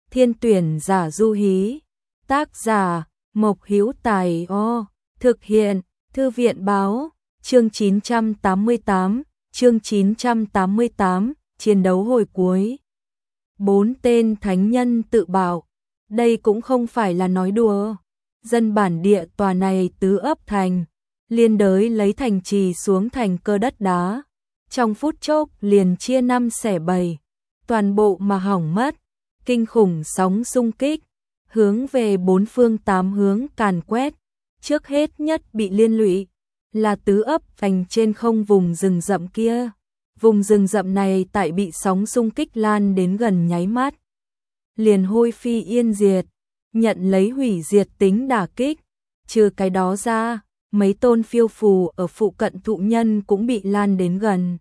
Thiên tuyển giả du hí. Tác giả Mộc Hữu Tài. Thực hiện Thư viện báo. Chương 988, chương 988, chiến đấu hồi cuối. 4 tên thánh nhân tự bạo. Đây cũng không phải là nói đùa. Dân bản địa tòa này tứ ấp thành, liên đới lấy thành trì xuống thành cơ đất đá. Trong phút chốc liền chia 5 xẻ 7, toàn bộ mà hỏng mất. Kinh khủng sóng xung kích, hướng về 4 phương 8 hướng càn quét. Trước hết nhất bị liên lụy là tứ ấp thành trên không vùng rừng rậm kia. Vùng rừng rậm này tại bị sóng xung kích lan đến gần nháy mắt, liền hôi phi yên diệt, nhận lấy hủy diệt tính đả kích. Trừ cái đó ra, mấy tôn phiêu phù ở phụ cận thụ nhân cũng bị lan đến gần.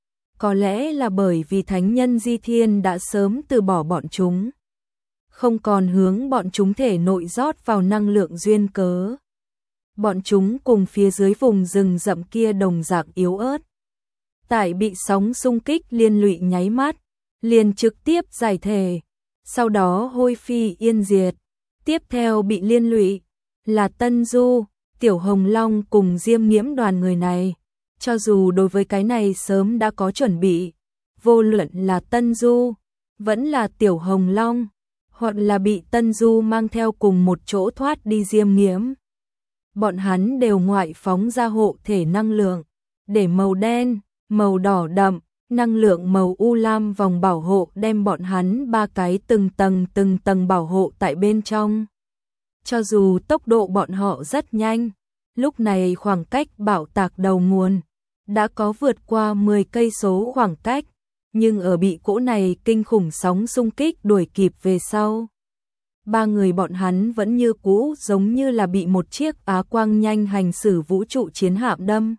Có lẽ là bởi vì thánh nhân Di Thiên đã sớm từ bỏ bọn chúng, không còn hướng bọn chúng thể nội rót vào năng lượng duyên cớ. Bọn chúng cùng phía dưới vùng rừng rậm kia đồng dạng yếu ớt. Tại bị sóng xung kích liên lụy nháy mắt, liền trực tiếp giải thể, sau đó hôi phi yên diệt. Tiếp theo bị liên lụy là Tân Du, Tiểu Hồng Long cùng Diêm Nghiễm đoàn người này. Cho dù đối với cái này sớm đã có chuẩn bị, vô luận là Tân Du, vẫn là Tiểu Hồng Long, hoặc là bị Tân Du mang theo cùng một chỗ thoát đi Diêm Nghiễm, bọn hắn đều ngoại phóng ra hộ thể năng lượng, để màu đen, màu đỏ đậm, năng lượng màu u lam vòng bảo hộ đem bọn hắn 3 cái từng tầng bảo hộ tại bên trong. Cho dù tốc độ bọn họ rất nhanh, lúc này khoảng cách bạo tạc đầu nguồn đã có vượt qua 10 cây số khoảng cách, nhưng ở bị cỗ này kinh khủng sóng xung kích đuổi kịp về sau, 3 người bọn hắn vẫn như cũ giống như là bị một chiếc Á Quang nhanh hành xử vũ trụ chiến hạm đâm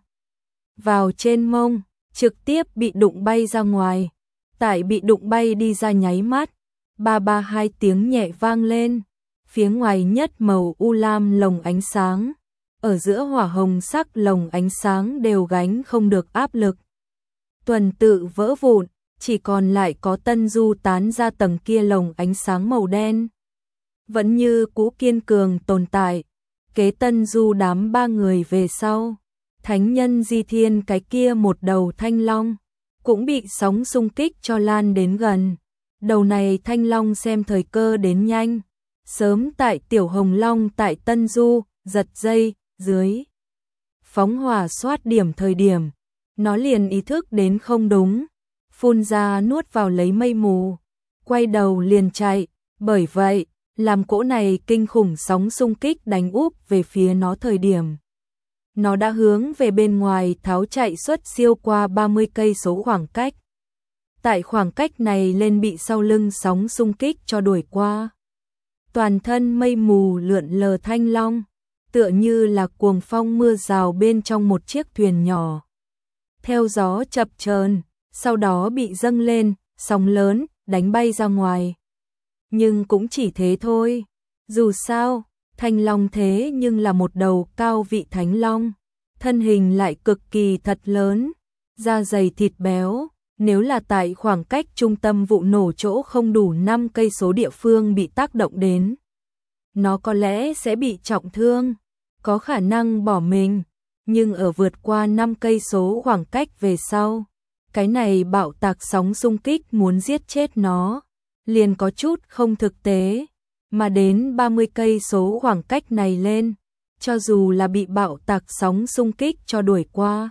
vào trên mông, trực tiếp bị đụng bay ra ngoài. Tại bị đụng bay đi ra nháy mắt, ba hai tiếng nhẹ vang lên, phía ngoài nhất màu u lam lồng ánh sáng, ở giữa hỏa hồng sắc lồng ánh sáng đều gánh không được áp lực, tuần tự vỡ vụn, chỉ còn lại có Tân Du tán ra tầng kia lồng ánh sáng màu đen, vẫn như cũ kiên cường tồn tại. Kế Tân Du đám 3 người về sau, thánh nhân Di Thiên cái kia một đầu thanh long cũng bị sóng xung kích cho lan đến gần. Đầu này thanh long xem thời cơ đến nhanh, sớm tại Tiểu Hồng Long tại Tân Du giật dây dưới phóng hỏa soát điểm thời điểm, nó liền ý thức đến không đúng, phun ra nuốt vào lấy mây mù, quay đầu liền chạy. Bởi vậy, làm cỗ này kinh khủng sóng xung kích đánh úp về phía nó thời điểm, nó đã hướng về bên ngoài tháo chạy suốt siêu qua 30 cây số khoảng cách. Tại khoảng cách này lên bị sau lưng sóng xung kích cho đuổi qua. Toàn thân mây mù lượn lờ thanh long, tựa như là cuồng phong mưa rào bên trong một chiếc thuyền nhỏ. Theo gió chập chờn, sau đó bị dâng lên, sóng lớn, đánh bay ra ngoài. Nhưng cũng chỉ thế thôi. Dù sao, thanh long thế nhưng là một đầu cao vị thánh long, thân hình lại cực kỳ thật lớn, da dày thịt béo. Nếu là tại khoảng cách trung tâm vụ nổ chỗ không đủ 5 cây số địa phương bị tác động đến, nó có lẽ sẽ bị trọng thương, có khả năng bỏ mình. Nhưng ở vượt qua 5 cây số khoảng cách về sau, cái này bạo tạc sóng xung kích muốn giết chết nó, liền có chút không thực tế. Mà đến 30 cây số khoảng cách này lên, cho dù là bị bạo tạc sóng xung kích cho đuổi qua,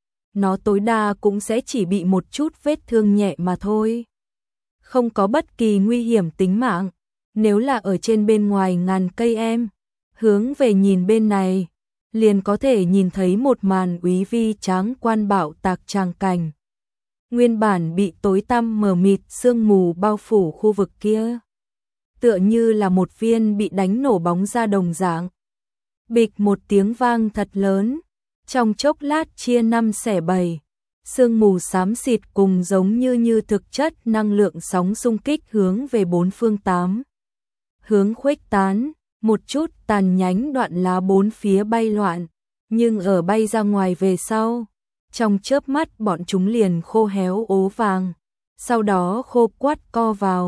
nó tối đa cũng sẽ chỉ bị một chút vết thương nhẹ mà thôi, không có bất kỳ nguy hiểm tính mạng. Nếu là ở trên bên ngoài ngàn cây hướng về nhìn bên này, liền có thể nhìn thấy một màn úy vi tráng quan bạo tạc tràng cảnh. Nguyên bản bị tối tăm mờ mịt sương mù bao phủ khu vực kia, tựa như là một viên bị đánh nổ bóng ra đồng dạng. Bịch một tiếng vang thật lớn, trong chốc lát chia 5 xẻ 7, sương mù xám xịt cùng giống như thực chất năng lượng sóng xung kích hướng về 4 phương 8 hướng khuếch tán, một chút tàn nhánh đoạn lá 4 phía bay loạn, nhưng ở bay ra ngoài về sau, trong chớp mắt bọn chúng liền khô héo ố vàng, sau đó khô quắt co vào,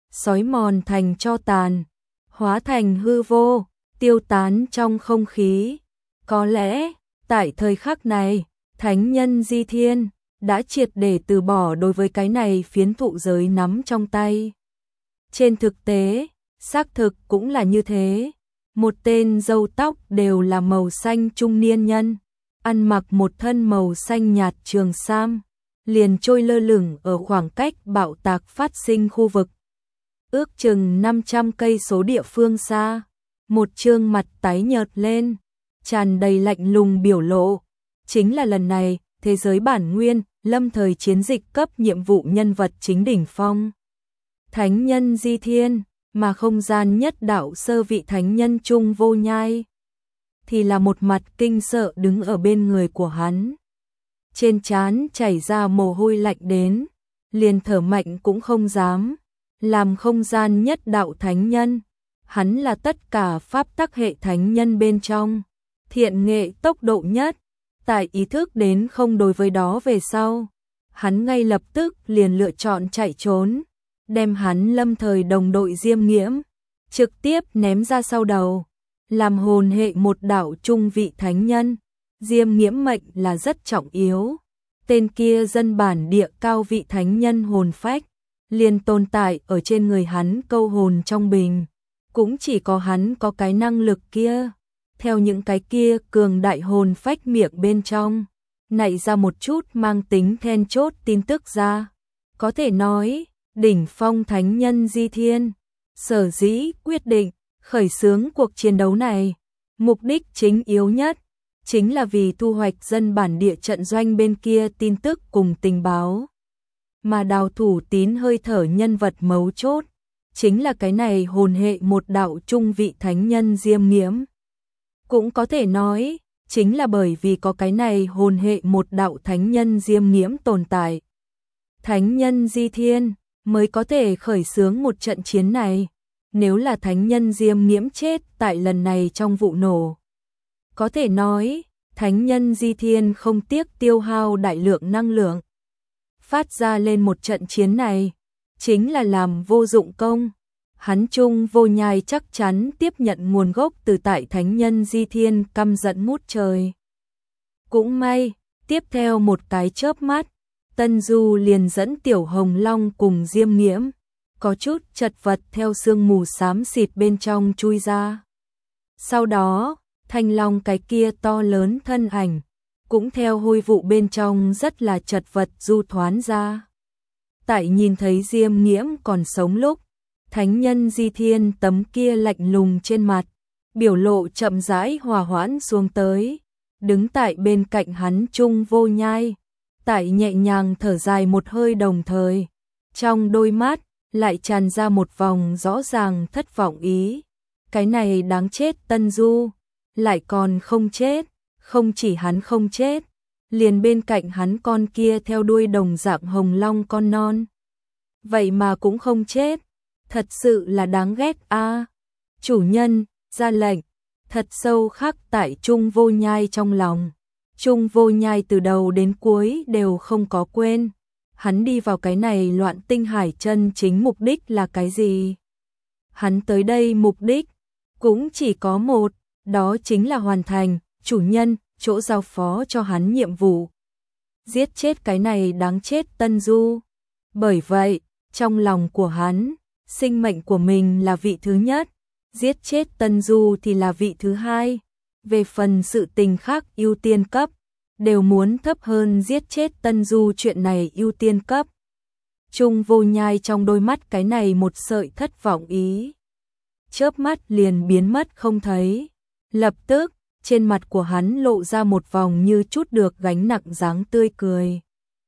xói mòn thành tro tàn, hóa thành hư vô, tiêu tán trong không khí. Có lẽ, tại thời khắc này, thánh nhân Di Thiên đã triệt để từ bỏ đối với cái này phiến thụ giới nắm trong tay. Trên thực tế, xác thực cũng là như thế. Một tên râu tóc đều là màu xanh trung niên nhân, ăn mặc một thân màu xanh nhạt trường sam, liền trôi lơ lửng ở khoảng cách bạo tạc phát sinh khu vực. Ước chừng 500 cây số địa phương xa, một trương mặt tái nhợt lên, tràn đầy lạnh lùng biểu lộ. Chính là lần này, thế giới bản nguyên, lâm thời chiến dịch cấp nhiệm vụ nhân vật chính đỉnh phong. Thánh nhân Di Thiên, mà không gian nhất đạo sơ vị thánh nhân Trung Vô Nhai thì là một mặt kinh sợ đứng ở bên người của hắn. Trên trán chảy ra mồ hôi lạnh đến, liền thở mạnh cũng không dám. Làm không gian nhất đạo thánh nhân, hắn là tất cả pháp tắc hệ thánh nhân bên trong thiện nghệ tốc độ nhất. Tại ý thức đến không đối với đó về sau, hắn ngay lập tức liền lựa chọn chạy trốn, đem hắn lâm thời đồng đội Diêm Nghiễm trực tiếp ném ra sau đầu. Làm hồn hệ một đạo trung vị thánh nhân, Diêm Nghiễm mệnh là rất trọng yếu. Tên kia dân bản địa cao vị thánh nhân hồn phách liền tồn tại ở trên người hắn câu hồn trong bình, cũng chỉ có hắn có cái năng lực kia. Theo những cái kia cường đại hồn phách miệng bên trong nảy ra một chút mang tính then chốt tin tức ra. Có thể nói, đỉnh phong thánh nhân Di Thiên sở dĩ quyết định khởi xướng cuộc chiến đấu này, mục đích chính yếu nhất chính là vì thu hoạch dân bản địa trận doanh bên kia tin tức cùng tình báo. Mà đào thủ tín hơi thở nhân vật mấu chốt chính là cái này hồn hệ một đạo trung vị thánh nhân Diêm Nghiễm. Cũng có thể nói, chính là bởi vì có cái này hồn hệ một đạo thánh nhân Diêm Nghiễm tồn tại, thánh nhân Di Thiên mới có thể khởi xướng một trận chiến này. Nếu là thánh nhân Diêm Nghiễm chết tại lần này trong vụ nổ, có thể nói, thánh nhân Di Thiên không tiếc tiêu hao đại lượng năng lượng phát ra lên một trận chiến này, chính là làm vô dụng công. Hắn Trung Vô Nhai chắc chắn tiếp nhận nguồn gốc từ tại thánh nhân Di Thiên căm giận ngút trời. Cũng may, tiếp theo một cái chớp mắt, Tân Du liền dẫn Tiểu Hồng Long cùng Diêm Nghiễm có chút chật vật theo sương mù xám xịt bên trong chui ra. Sau đó, Thanh Long cái kia to lớn thân ảnh cũng theo hôi vụ bên trong rất là chật vật du thoán ra. Tại nhìn thấy Diêm Nghiễm còn sống lúc, thánh nhân Di Thiên tấm kia lạnh lùng trên mặt, biểu lộ chậm rãi hòa hoãn xuống tới, đứng tại bên cạnh hắn Trung Vô Nhai, tại nhẹ nhàng thở dài một hơi đồng thời, trong đôi mắt lại tràn ra một vòng rõ ràng thất vọng ý. Cái này đáng chết Tân Du, lại còn không chết, không chỉ hắn không chết, liền bên cạnh hắn con kia theo đuôi đồng dạng hồng long con non. Vậy mà cũng không chết, thật sự là đáng ghét a. Chủ nhân, ra lệnh, thật sâu khắc tại Trung Vô Nhai trong lòng. Trung Vô Nhai từ đầu đến cuối đều không có quên. Hắn đi vào cái này loạn tinh hải chân chính mục đích là cái gì? Hắn tới đây mục đích cũng chỉ có một, đó chính là hoàn thành chủ nhân chỗ giao phó cho hắn nhiệm vụ. Giết chết cái này đáng chết Tân Du. Bởi vậy, trong lòng của hắn, sinh mệnh của mình là vị thứ nhất, giết chết Tân Du thì là vị thứ hai. Về phần sự tình khác ưu tiên cấp, đều muốn thấp hơn giết chết Tân Du chuyện này ưu tiên cấp. Trung Vô Nhai trong đôi mắt cái này một sợi thất vọng ý, chớp mắt liền biến mất không thấy. Lập tức, trên mặt của hắn lộ ra một vòng như chút được gánh nặng dáng tươi cười.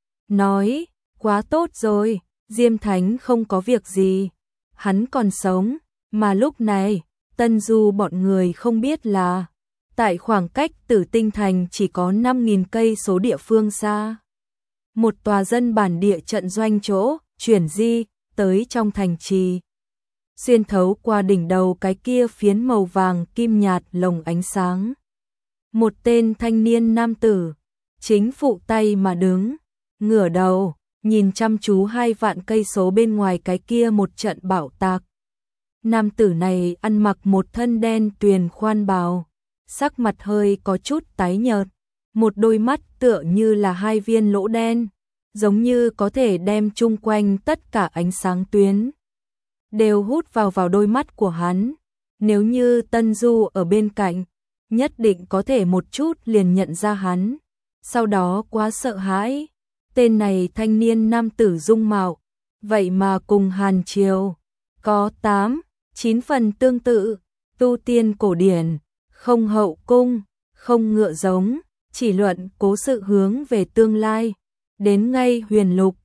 Nói, quá tốt rồi, Diêm Thánh không có việc gì, hắn còn sống, mà lúc này, Tân Du bọn người không biết là tại khoảng cách Tử Tinh Thành chỉ có 5.000 cây số địa phương xa, một tòa dân bản địa trận doanh chỗ chuyển di tới trong thành trì. Xuyên thấu qua đỉnh đầu cái kia phiến màu vàng kim nhạt lồng ánh sáng, một tên thanh niên nam tử chính phụ tay mà đứng, ngửa đầu nhìn chăm chú 2 vạn cây số bên ngoài cái kia một trận bão tạc. Nam tử này ăn mặc một thân đen tuyền khoan bào, sắc mặt hơi có chút tái nhợt, một đôi mắt tựa như là 2 viên lỗ đen, giống như có thể đem chung quanh tất cả ánh sáng tuyến đều hút vào đôi mắt của hắn. Nếu như Tân Du ở bên cạnh, nhất định có thể một chút liền nhận ra hắn. Sau đó quá sợ hãi, tên này thanh niên nam tử dung mạo, vậy mà cùng Hàn Triều có 8-9 phần tương tự, tu tiên cổ điển, không hậu cung, không ngựa giống, chỉ luận cố sự hướng về tương lai, đến ngay huyền lục,